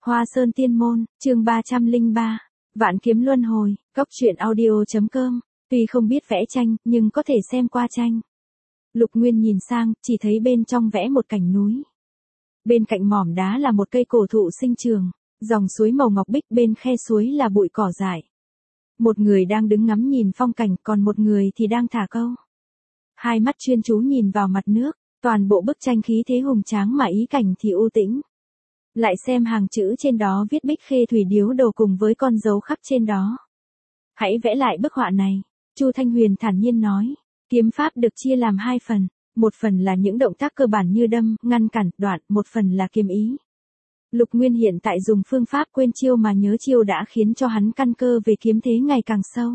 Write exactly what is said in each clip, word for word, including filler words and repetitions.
Hoa Sơn Tiên Môn, chương ba trăm lẻ ba, Vạn Kiếm Luân Hồi, Cốc truyện audio chấm com, tuy không biết vẽ tranh, nhưng có thể xem qua tranh. Lục Nguyên nhìn sang, chỉ thấy bên trong vẽ một cảnh núi. Bên cạnh mỏm đá là một cây cổ thụ sinh trường, dòng suối màu ngọc bích bên khe suối là bụi cỏ dại. Một người đang đứng ngắm nhìn phong cảnh, còn một người thì đang thả câu. Hai mắt chuyên chú nhìn vào mặt nước, toàn bộ bức tranh khí thế hùng tráng mà ý cảnh thì u tĩnh. Lại xem hàng chữ trên đó viết Bích Khê Thủy Điếu Đồ cùng với con dấu khắc trên đó. Hãy vẽ lại bức họa này, Chu Thanh Huyền thản nhiên nói. Kiếm pháp được chia làm hai phần, một phần là những động tác cơ bản như đâm, ngăn cản, đoạn, một phần là kiếm ý. Lục Nguyên hiện tại dùng phương pháp quên chiêu mà nhớ chiêu đã khiến cho hắn căn cơ về kiếm thế ngày càng sâu.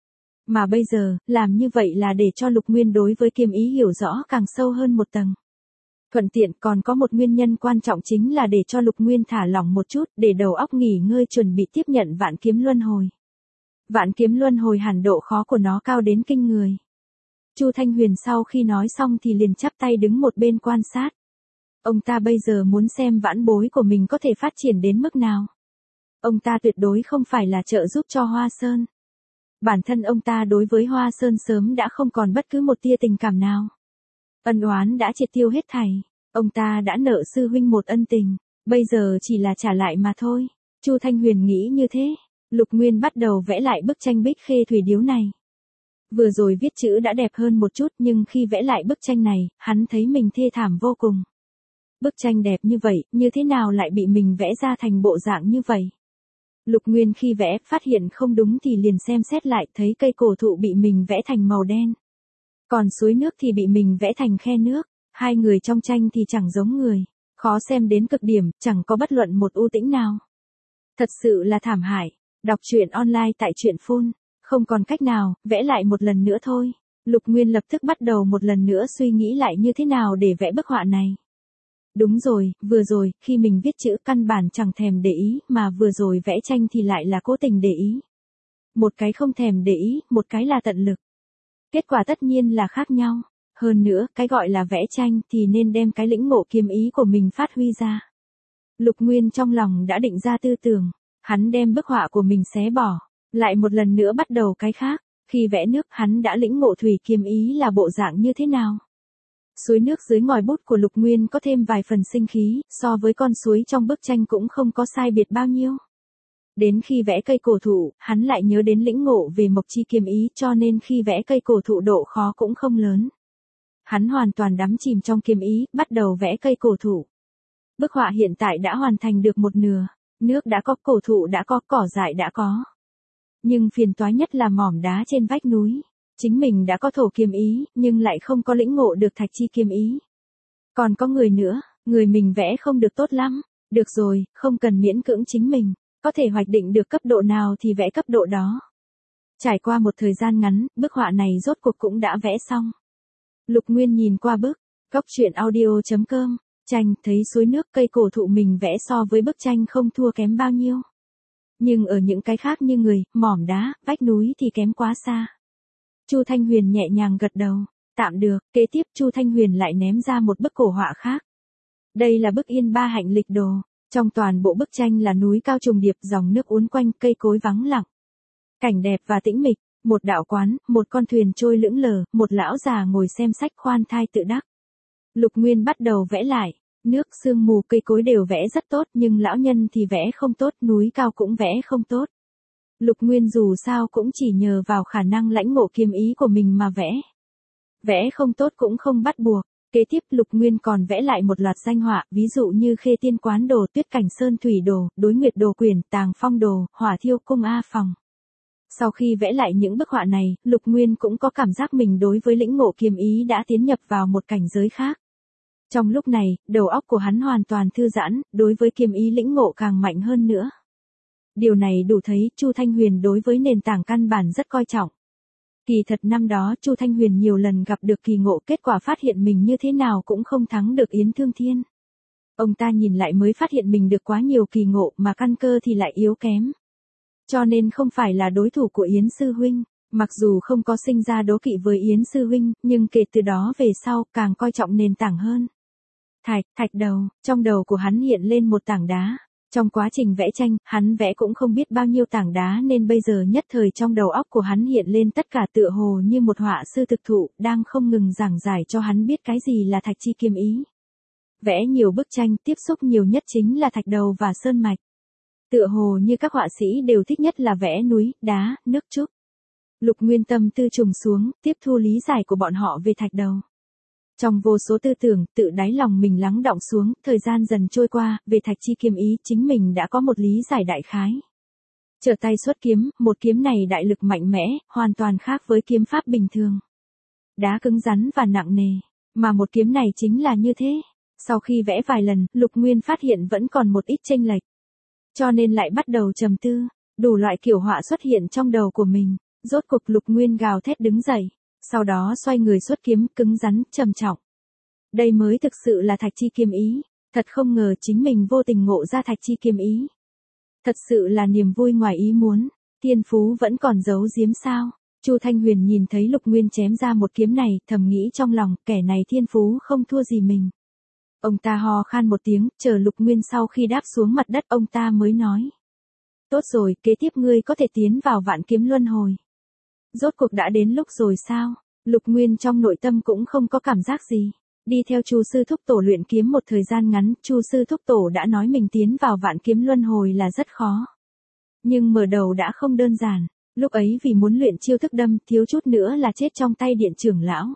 Mà bây giờ, làm như vậy là để cho Lục Nguyên đối với kiếm ý hiểu rõ càng sâu hơn một tầng. Thuận tiện còn có một nguyên nhân quan trọng chính là để cho Lục Nguyên thả lỏng một chút, để đầu óc nghỉ ngơi chuẩn bị tiếp nhận Vạn Kiếm Luân Hồi. Vạn Kiếm Luân Hồi hẳn độ khó của nó cao đến kinh người. Chu Thanh Huyền sau khi nói xong thì liền chắp tay đứng một bên quan sát. Ông ta bây giờ muốn xem vãn bối của mình có thể phát triển đến mức nào. Ông ta tuyệt đối không phải là trợ giúp cho Hoa Sơn. Bản thân ông ta đối với Hoa Sơn sớm đã không còn bất cứ một tia tình cảm nào. Ân oán đã triệt tiêu hết thảy, ông ta đã nợ sư huynh một ân tình, bây giờ chỉ là trả lại mà thôi. Chu Thanh Huyền nghĩ như thế, Lục Nguyên bắt đầu vẽ lại bức tranh Bích Khê Thủy Điếu này. Vừa rồi viết chữ đã đẹp hơn một chút nhưng khi vẽ lại bức tranh này, hắn thấy mình thê thảm vô cùng. Bức tranh đẹp như vậy, như thế nào lại bị mình vẽ ra thành bộ dạng như vậy? Lục Nguyên khi vẽ, phát hiện không đúng thì liền xem xét lại, thấy cây cổ thụ bị mình vẽ thành màu đen. Còn suối nước thì bị mình vẽ thành khe nước, hai người trong tranh thì chẳng giống người, khó xem đến cực điểm, chẳng có bất luận một ưu tĩnh nào. Thật sự là thảm hại. Đọc truyện online tại truyện phun, không còn cách nào, vẽ lại một lần nữa thôi. Lục Nguyên lập tức bắt đầu một lần nữa suy nghĩ lại như thế nào để vẽ bức họa này. Đúng rồi, vừa rồi, khi mình viết chữ căn bản chẳng thèm để ý, mà vừa rồi vẽ tranh thì lại là cố tình để ý. Một cái không thèm để ý, một cái là tận lực. Kết quả tất nhiên là khác nhau. Hơn nữa, cái gọi là vẽ tranh thì nên đem cái lĩnh ngộ kiếm ý của mình phát huy ra. Lục Nguyên trong lòng đã định ra tư tưởng, hắn đem bức họa của mình xé bỏ, lại một lần nữa bắt đầu cái khác. Khi vẽ nước, hắn đã lĩnh ngộ thủy kiếm ý là bộ dạng như thế nào. Suối nước dưới ngòi bút của Lục Nguyên có thêm vài phần sinh khí, so với con suối trong bức tranh cũng không có sai biệt bao nhiêu. Đến khi vẽ cây cổ thụ, hắn lại nhớ đến lĩnh ngộ về mộc chi kiếm ý, cho nên khi vẽ cây cổ thụ độ khó cũng không lớn. Hắn hoàn toàn đắm chìm trong kiếm ý, bắt đầu vẽ cây cổ thụ. Bức họa hiện tại đã hoàn thành được một nửa, nước đã có, cổ thụ đã có, cỏ dại đã có. Nhưng phiền toái nhất là mỏm đá trên vách núi. Chính mình đã có thổ kiếm ý, nhưng lại không có lĩnh ngộ được thạch chi kiếm ý. Còn có người nữa, người mình vẽ không được tốt lắm. Được rồi, không cần miễn cưỡng chính mình. Có thể hoạch định được cấp độ nào thì vẽ cấp độ đó. Trải qua một thời gian ngắn, bức họa này rốt cuộc cũng đã vẽ xong. Lục Nguyên nhìn qua bức, Cốc truyện audio chấm com, tranh, thấy suối nước, cây cổ thụ mình vẽ so với bức tranh không thua kém bao nhiêu. Nhưng ở những cái khác như người, mỏm đá, vách núi thì kém quá xa. Chu Thanh Huyền nhẹ nhàng gật đầu, tạm được. Kế tiếp Chu Thanh Huyền lại ném ra một bức cổ họa khác. Đây là bức Yên Ba Hạnh Lịch Đồ. Trong toàn bộ bức tranh là núi cao trùng điệp, dòng nước uốn quanh, cây cối vắng lặng. Cảnh đẹp và tĩnh mịch, một đạo quán, một con thuyền trôi lững lờ, một lão già ngồi xem sách khoan thai tự đắc. Lục Nguyên bắt đầu vẽ lại, nước, sương mù, cây cối đều vẽ rất tốt, nhưng lão nhân thì vẽ không tốt, núi cao cũng vẽ không tốt. Lục Nguyên dù sao cũng chỉ nhờ vào khả năng lãnh ngộ kiếm ý của mình mà vẽ. Vẽ không tốt cũng không bắt buộc. Kế tiếp Lục Nguyên còn vẽ lại một loạt danh họa, ví dụ như Khê Tiên Quán Đồ, Tuyết Cảnh Sơn Thủy Đồ, Đối Nguyệt Đồ Quyển, Tàng Phong Đồ, Hỏa Thiêu Cung A Phòng. Sau khi vẽ lại những bức họa này, Lục Nguyên cũng có cảm giác mình đối với lĩnh ngộ kiếm ý đã tiến nhập vào một cảnh giới khác. Trong lúc này, đầu óc của hắn hoàn toàn thư giãn, đối với kiếm ý lĩnh ngộ càng mạnh hơn nữa. Điều này đủ thấy Chu Thanh Huyền đối với nền tảng căn bản rất coi trọng. Kỳ thật năm đó Chu Thanh Huyền nhiều lần gặp được kỳ ngộ, kết quả phát hiện mình như thế nào cũng không thắng được Yến Thương Thiên. Ông ta nhìn lại mới phát hiện mình được quá nhiều kỳ ngộ mà căn cơ thì lại yếu kém. Cho nên không phải là đối thủ của Yến Sư Huynh, mặc dù không có sinh ra đố kỵ với Yến Sư Huynh, nhưng kể từ đó về sau càng coi trọng nền tảng hơn. Thạch, thạch đầu, trong đầu của hắn hiện lên một tảng đá. Trong quá trình vẽ tranh, hắn vẽ cũng không biết bao nhiêu tảng đá nên bây giờ nhất thời trong đầu óc của hắn hiện lên tất cả tựa hồ như một họa sư thực thụ, đang không ngừng giảng giải cho hắn biết cái gì là thạch chi kiếm ý. Vẽ nhiều bức tranh, tiếp xúc nhiều nhất chính là thạch đầu và sơn mạch. Tựa hồ như các họa sĩ đều thích nhất là vẽ núi, đá, nước trúc. Lục Nguyên tâm tư trùng xuống, tiếp thu lý giải của bọn họ về thạch đầu. Trong vô số tư tưởng, tự đáy lòng mình lắng đọng xuống, thời gian dần trôi qua, về thạch chi kiếm ý chính mình đã có một lý giải đại khái. Trở tay xuất kiếm, một kiếm này đại lực mạnh mẽ, hoàn toàn khác với kiếm pháp bình thường. Đá cứng rắn và nặng nề, mà một kiếm này chính là như thế. Sau khi vẽ vài lần, Lục Nguyên phát hiện vẫn còn một ít chênh lệch. Cho nên lại bắt đầu trầm tư, đủ loại kiểu họa xuất hiện trong đầu của mình. Rốt cục Lục Nguyên gào thét đứng dậy, sau đó xoay người xuất kiếm, cứng rắn, trầm trọng. Đây mới thực sự là thạch chi kiếm ý, thật không ngờ chính mình vô tình ngộ ra thạch chi kiếm ý. Thật sự là niềm vui ngoài ý muốn, thiên phú vẫn còn giấu giếm sao? Chu Thanh Huyền nhìn thấy Lục Nguyên chém ra một kiếm này, thầm nghĩ trong lòng, kẻ này thiên phú không thua gì mình. Ông ta ho khan một tiếng, chờ Lục Nguyên sau khi đáp xuống mặt đất ông ta mới nói. Tốt rồi, kế tiếp ngươi có thể tiến vào vạn kiếm luân hồi. Rốt cuộc đã đến lúc rồi sao? Lục Nguyên trong nội tâm cũng không có cảm giác gì. Đi theo Chu sư thúc tổ luyện kiếm một thời gian ngắn, Chu sư thúc tổ đã nói mình tiến vào vạn kiếm luân hồi là rất khó. Nhưng mở đầu đã không đơn giản, lúc ấy vì muốn luyện chiêu thức đâm, thiếu chút nữa là chết trong tay điện trưởng lão.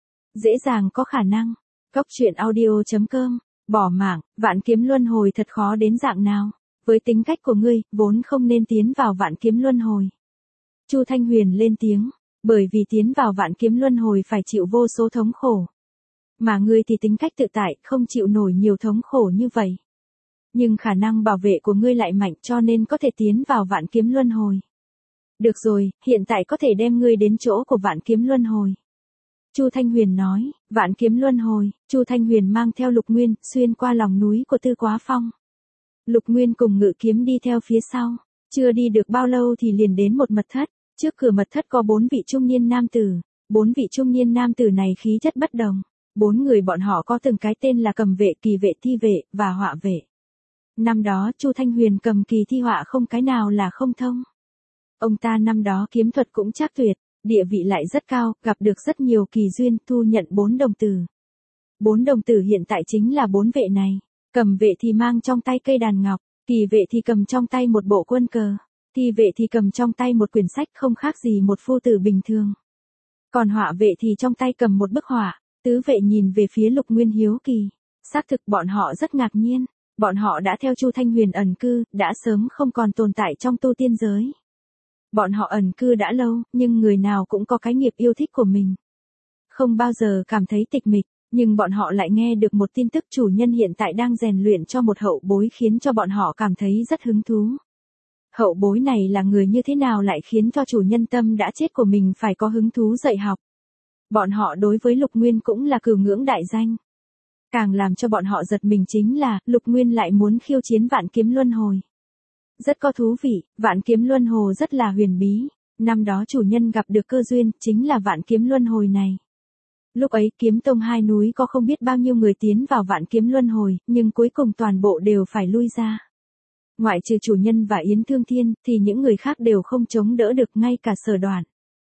Dễ dàng có khả năng. Cốc truyện audio chấm com, bỏ mạng, vạn kiếm luân hồi thật khó đến dạng nào? Với tính cách của ngươi, vốn không nên tiến vào vạn kiếm luân hồi. Chu Thanh Huyền lên tiếng, bởi vì tiến vào vạn kiếm luân hồi phải chịu vô số thống khổ. Mà ngươi thì tính cách tự tại, không chịu nổi nhiều thống khổ như vậy. Nhưng khả năng bảo vệ của ngươi lại mạnh cho nên có thể tiến vào vạn kiếm luân hồi. Được rồi, hiện tại có thể đem ngươi đến chỗ của vạn kiếm luân hồi. Chu Thanh Huyền nói, vạn kiếm luân hồi, Chu Thanh Huyền mang theo Lục Nguyên, xuyên qua lòng núi của Tư Quá Phong. Lục Nguyên cùng ngự kiếm đi theo phía sau, chưa đi được bao lâu thì liền đến một mật thất, trước cửa mật thất có bốn vị trung niên nam tử, bốn vị trung niên nam tử này khí chất bất đồng, bốn người bọn họ có từng cái tên là cầm vệ, kỳ vệ, thi vệ, và họa vệ. Năm đó Chu Thanh Huyền cầm kỳ thi họa không cái nào là không thông. Ông ta năm đó kiếm thuật cũng trác tuyệt. Địa vị lại rất cao, gặp được rất nhiều kỳ duyên, thu nhận bốn đồng tử. Bốn đồng tử hiện tại chính là bốn vệ này. Cầm vệ thì mang trong tay cây đàn ngọc, kỳ vệ thì cầm trong tay một bộ quân cờ, thi vệ thì cầm trong tay một quyển sách không khác gì một phu tử bình thường. Còn họa vệ thì trong tay cầm một bức họa, tứ vệ nhìn về phía Lục Nguyên hiếu kỳ. Xác thực bọn họ rất ngạc nhiên, bọn họ đã theo Chu Thanh Huyền ẩn cư, đã sớm không còn tồn tại trong tu tiên giới. Bọn họ ẩn cư đã lâu, nhưng người nào cũng có cái nghiệp yêu thích của mình. Không bao giờ cảm thấy tịch mịch, nhưng bọn họ lại nghe được một tin tức chủ nhân hiện tại đang rèn luyện cho một hậu bối khiến cho bọn họ cảm thấy rất hứng thú. Hậu bối này là người như thế nào lại khiến cho chủ nhân tâm đã chết của mình phải có hứng thú dạy học. Bọn họ đối với Lục Nguyên cũng là cừu ngưỡng đại danh. Càng làm cho bọn họ giật mình chính là, Lục Nguyên lại muốn khiêu chiến vạn kiếm luân hồi. Rất có thú vị, vạn kiếm luân hồi rất là huyền bí, năm đó chủ nhân gặp được cơ duyên, chính là vạn kiếm luân hồi này. Lúc ấy kiếm tông hai núi có không biết bao nhiêu người tiến vào vạn kiếm luân hồi, nhưng cuối cùng toàn bộ đều phải lui ra. Ngoại trừ chủ nhân và Yến Thương Thiên, thì những người khác đều không chống đỡ được ngay cả Sở Đoản.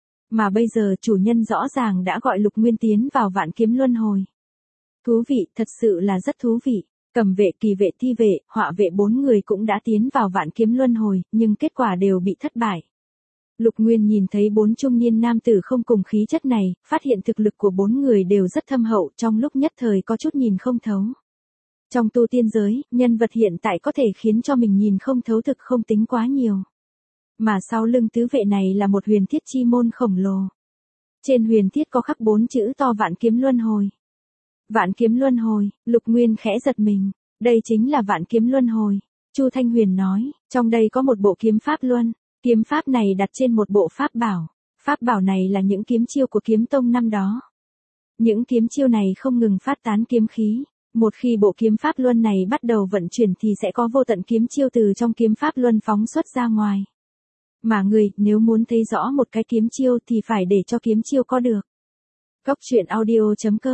Mà bây giờ chủ nhân rõ ràng đã gọi Lục Nguyên tiến vào vạn kiếm luân hồi. Thú vị, thật sự là rất thú vị. Cầm vệ, kỳ vệ, thi vệ, họa vệ bốn người cũng đã tiến vào vạn kiếm luân hồi, nhưng kết quả đều bị thất bại. Lục Nguyên nhìn thấy bốn trung niên nam tử không cùng khí chất này, phát hiện thực lực của bốn người đều rất thâm hậu, trong lúc nhất thời có chút nhìn không thấu. Trong tu tiên giới, nhân vật hiện tại có thể khiến cho mình nhìn không thấu thực không tính quá nhiều. Mà sau lưng tứ vệ này là một huyền thiết chi môn khổng lồ. Trên huyền thiết có khắc bốn chữ to vạn kiếm luân hồi. Vạn kiếm luân hồi, Lục Nguyên khẽ giật mình, đây chính là vạn kiếm luân hồi. Chu Thanh Huyền nói, trong đây có một bộ kiếm pháp luân, kiếm pháp này đặt trên một bộ pháp bảo, pháp bảo này là những kiếm chiêu của kiếm tông năm đó. Những kiếm chiêu này không ngừng phát tán kiếm khí, một khi bộ kiếm pháp luân này bắt đầu vận chuyển thì sẽ có vô tận kiếm chiêu từ trong kiếm pháp luân phóng xuất ra ngoài. Mà người, nếu muốn thấy rõ một cái kiếm chiêu thì phải để cho kiếm chiêu có được. Cốc truyện audio chấm com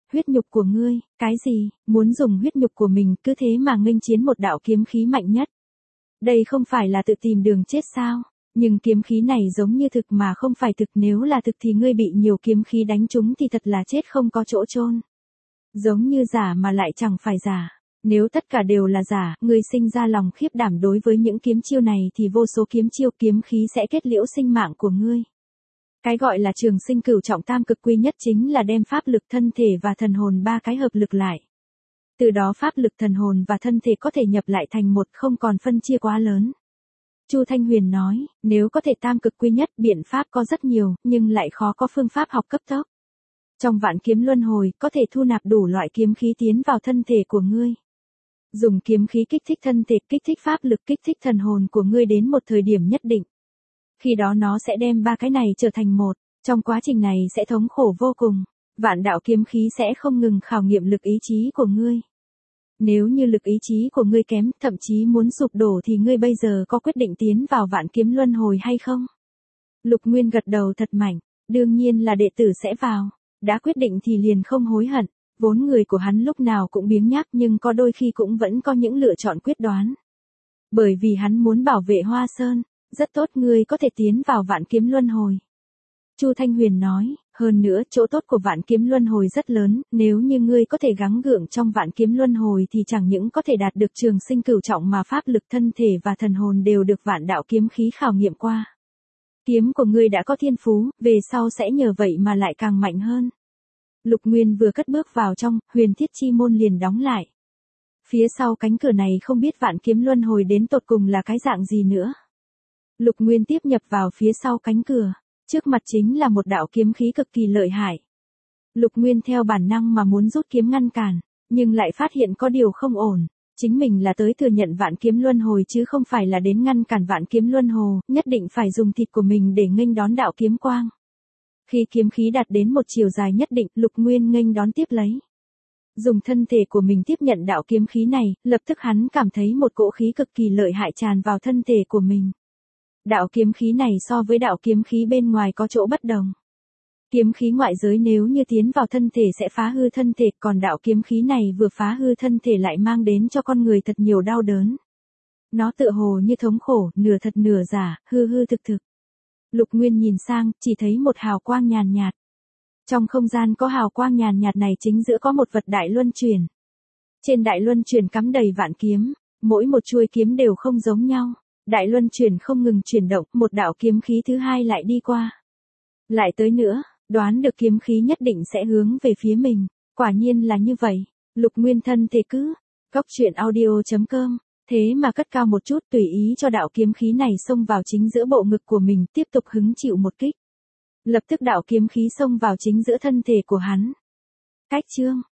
Huyết nhục của ngươi, cái gì, muốn dùng huyết nhục của mình cứ thế mà nghênh chiến một đạo kiếm khí mạnh nhất. Đây không phải là tự tìm đường chết sao, nhưng kiếm khí này giống như thực mà không phải thực, nếu là thực thì ngươi bị nhiều kiếm khí đánh trúng thì thật là chết không có chỗ chôn. Giống như giả mà lại chẳng phải giả. Nếu tất cả đều là giả, ngươi sinh ra lòng khiếp đảm đối với những kiếm chiêu này thì vô số kiếm chiêu kiếm khí sẽ kết liễu sinh mạng của ngươi. Cái gọi là trường sinh cửu trọng tam cực quy nhất chính là đem pháp lực thân thể và thần hồn ba cái hợp lực lại. Từ đó pháp lực thần hồn và thân thể có thể nhập lại thành một, không còn phân chia quá lớn. Chu Thanh Huyền nói, nếu có thể tam cực quy nhất, biện pháp có rất nhiều, nhưng lại khó có phương pháp học cấp tốc. Trong vạn kiếm luân hồi, có thể thu nạp đủ loại kiếm khí tiến vào thân thể của ngươi. Dùng kiếm khí kích thích thân thể, kích thích pháp lực, kích thích thần hồn của ngươi đến một thời điểm nhất định. Khi đó nó sẽ đem ba cái này trở thành một, trong quá trình này sẽ thống khổ vô cùng. Vạn đạo kiếm khí sẽ không ngừng khảo nghiệm lực ý chí của ngươi. Nếu như lực ý chí của ngươi kém, thậm chí muốn sụp đổ thì ngươi bây giờ có quyết định tiến vào vạn kiếm luân hồi hay không? Lục Nguyên gật đầu thật mạnh, đương nhiên là đệ tử sẽ vào. Đã quyết định thì liền không hối hận. Vốn người của hắn lúc nào cũng biếng nhác nhưng có đôi khi cũng vẫn có những lựa chọn quyết đoán. Bởi vì hắn muốn bảo vệ Hoa Sơn, rất tốt ngươi có thể tiến vào vạn kiếm luân hồi. Chu Thanh Huyền nói, hơn nữa chỗ tốt của vạn kiếm luân hồi rất lớn, nếu như ngươi có thể gắng gượng trong vạn kiếm luân hồi thì chẳng những có thể đạt được trường sinh cửu trọng mà pháp lực thân thể và thần hồn đều được vạn đạo kiếm khí khảo nghiệm qua. Kiếm của ngươi đã có thiên phú, về sau sẽ nhờ vậy mà lại càng mạnh hơn. Lục Nguyên vừa cất bước vào trong, huyền thiết chi môn liền đóng lại. Phía sau cánh cửa này không biết vạn kiếm luân hồi đến tột cùng là cái dạng gì nữa. Lục Nguyên tiếp nhập vào phía sau cánh cửa, trước mặt chính là một đạo kiếm khí cực kỳ lợi hại. Lục Nguyên theo bản năng mà muốn rút kiếm ngăn cản, nhưng lại phát hiện có điều không ổn. Chính mình là tới thừa nhận vạn kiếm luân hồi chứ không phải là đến ngăn cản vạn kiếm luân hồi, nhất định phải dùng thịt của mình để nghênh đón đạo kiếm quang. Khi kiếm khí đạt đến một chiều dài nhất định, Lục Nguyên nghênh đón tiếp lấy. Dùng thân thể của mình tiếp nhận đạo kiếm khí này, lập tức hắn cảm thấy một cỗ khí cực kỳ lợi hại tràn vào thân thể của mình. Đạo kiếm khí này so với đạo kiếm khí bên ngoài có chỗ bất đồng. Kiếm khí ngoại giới nếu như tiến vào thân thể sẽ phá hư thân thể, còn đạo kiếm khí này vừa phá hư thân thể lại mang đến cho con người thật nhiều đau đớn. Nó tựa hồ như thống khổ, nửa thật nửa giả, hư hư thực thực. Lục Nguyên nhìn sang, chỉ thấy một hào quang nhàn nhạt. Trong không gian có hào quang nhàn nhạt này chính giữa có một vật đại luân chuyển. Trên đại luân chuyển cắm đầy vạn kiếm, mỗi một chuôi kiếm đều không giống nhau. Đại luân chuyển không ngừng chuyển động, một đạo kiếm khí thứ hai lại đi qua. Lại tới nữa, đoán được kiếm khí nhất định sẽ hướng về phía mình, quả nhiên là như vậy. Lục Nguyên thân thể cứ, góc truyện audio chấm com, thế mà cất cao một chút tùy ý cho đạo kiếm khí này xông vào chính giữa bộ ngực của mình, tiếp tục hứng chịu một kích. Lập tức đạo kiếm khí xông vào chính giữa thân thể của hắn. Cách chương